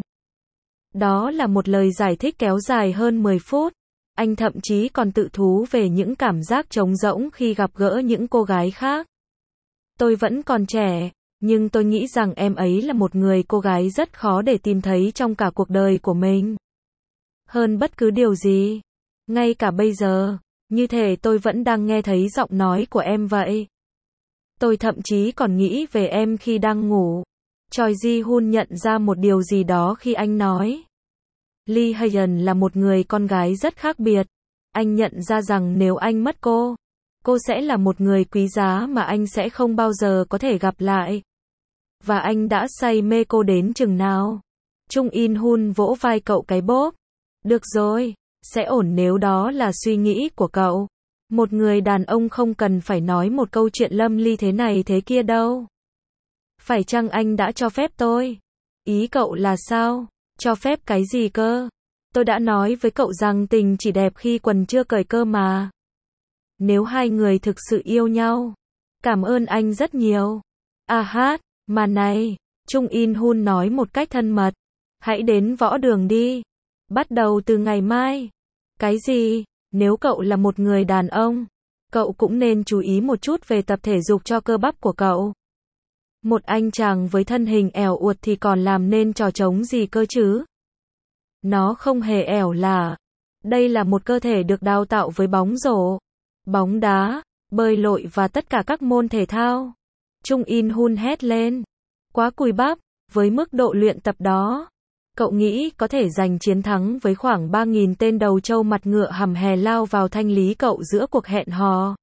Đó là một lời giải thích kéo dài hơn 10 phút. Anh thậm chí còn tự thú về những cảm giác trống rỗng khi gặp gỡ những cô gái khác. Tôi vẫn còn trẻ, nhưng tôi nghĩ rằng em ấy là một người cô gái rất khó để tìm thấy trong cả cuộc đời của mình. Hơn bất cứ điều gì. Ngay cả bây giờ, như thể tôi vẫn đang nghe thấy giọng nói của em vậy. Tôi thậm chí còn nghĩ về em khi đang ngủ. Choi Ji-hun nhận ra một điều gì đó khi anh nói. Lee Haeyeon là một người con gái rất khác biệt. Anh nhận ra rằng nếu anh mất cô sẽ là một người quý giá mà anh sẽ không bao giờ có thể gặp lại. Và anh đã say mê cô đến chừng nào? Chung In-hun vỗ vai cậu cái bóp. Được rồi, sẽ ổn nếu đó là suy nghĩ của cậu. Một người đàn ông không cần phải nói một câu chuyện lâm ly thế này thế kia đâu. Phải chăng anh đã cho phép tôi? Ý cậu là sao? Cho phép cái gì cơ? Tôi đã nói với cậu rằng tình chỉ đẹp khi quần chưa cởi cơ mà. Nếu hai người thực sự yêu nhau. Cảm ơn anh rất nhiều. À hát, mà này, Chung In-hun nói một cách thân mật. Hãy đến võ đường đi. Bắt đầu từ ngày mai. Cái gì? Nếu cậu là một người đàn ông, cậu cũng nên chú ý một chút về tập thể dục cho cơ bắp của cậu. Một anh chàng với thân hình ẻo uột thì còn làm nên trò trống gì cơ chứ? Nó không hề ẻo lả. Đây là một cơ thể được đào tạo với bóng rổ, bóng đá, bơi lội và tất cả các môn thể thao. Chung In-hun hét lên. Quá cùi bắp, với mức độ luyện tập đó. Cậu nghĩ có thể giành chiến thắng với khoảng 3.000 tên đầu trâu mặt ngựa hầm hè lao vào thanh lý cậu giữa cuộc hẹn hò.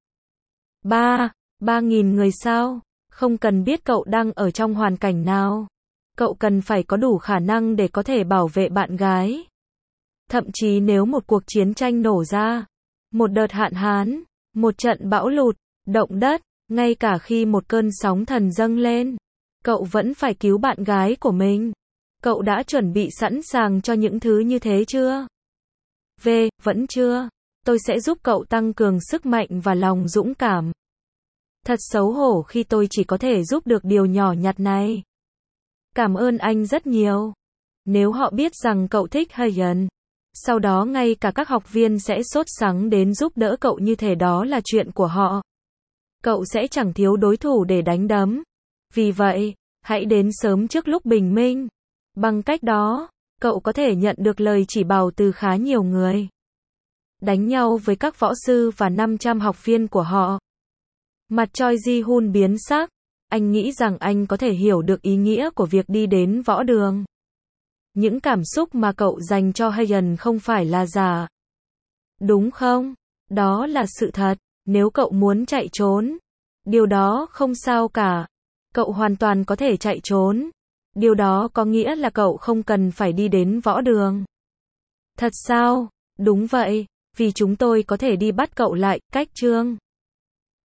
3.000 người sao? Không cần biết cậu đang ở trong hoàn cảnh nào. Cậu cần phải có đủ khả năng để có thể bảo vệ bạn gái. Thậm chí nếu một cuộc chiến tranh nổ ra, một đợt hạn hán, một trận bão lụt, động đất, ngay cả khi một cơn sóng thần dâng lên, cậu vẫn phải cứu bạn gái của mình. Cậu đã chuẩn bị sẵn sàng cho những thứ như thế chưa? Vẫn chưa. Tôi sẽ giúp cậu tăng cường sức mạnh và lòng dũng cảm. Thật xấu hổ khi tôi chỉ có thể giúp được điều nhỏ nhặt này. Cảm ơn anh rất nhiều. Nếu họ biết rằng cậu thích Haeyeon, sau đó ngay cả các học viên sẽ sốt sắng đến giúp đỡ cậu như thể đó là chuyện của họ. Cậu sẽ chẳng thiếu đối thủ để đánh đấm. Vì vậy, hãy đến sớm trước lúc bình minh. Bằng cách đó, cậu có thể nhận được lời chỉ bảo từ khá nhiều người. Đánh nhau với các võ sư và 500 học viên của họ. Mặt Choi Ji-hun biến sắc. Anh nghĩ rằng anh có thể hiểu được ý nghĩa của việc đi đến võ đường. Những cảm xúc mà cậu dành cho Haeyeon không phải là giả. Đúng không? Đó là sự thật. Nếu cậu muốn chạy trốn, điều đó không sao cả. Cậu hoàn toàn có thể chạy trốn. Điều đó có nghĩa là cậu không cần phải đi đến võ đường. Thật sao? Đúng vậy, vì chúng tôi có thể đi bắt cậu lại, cách chương.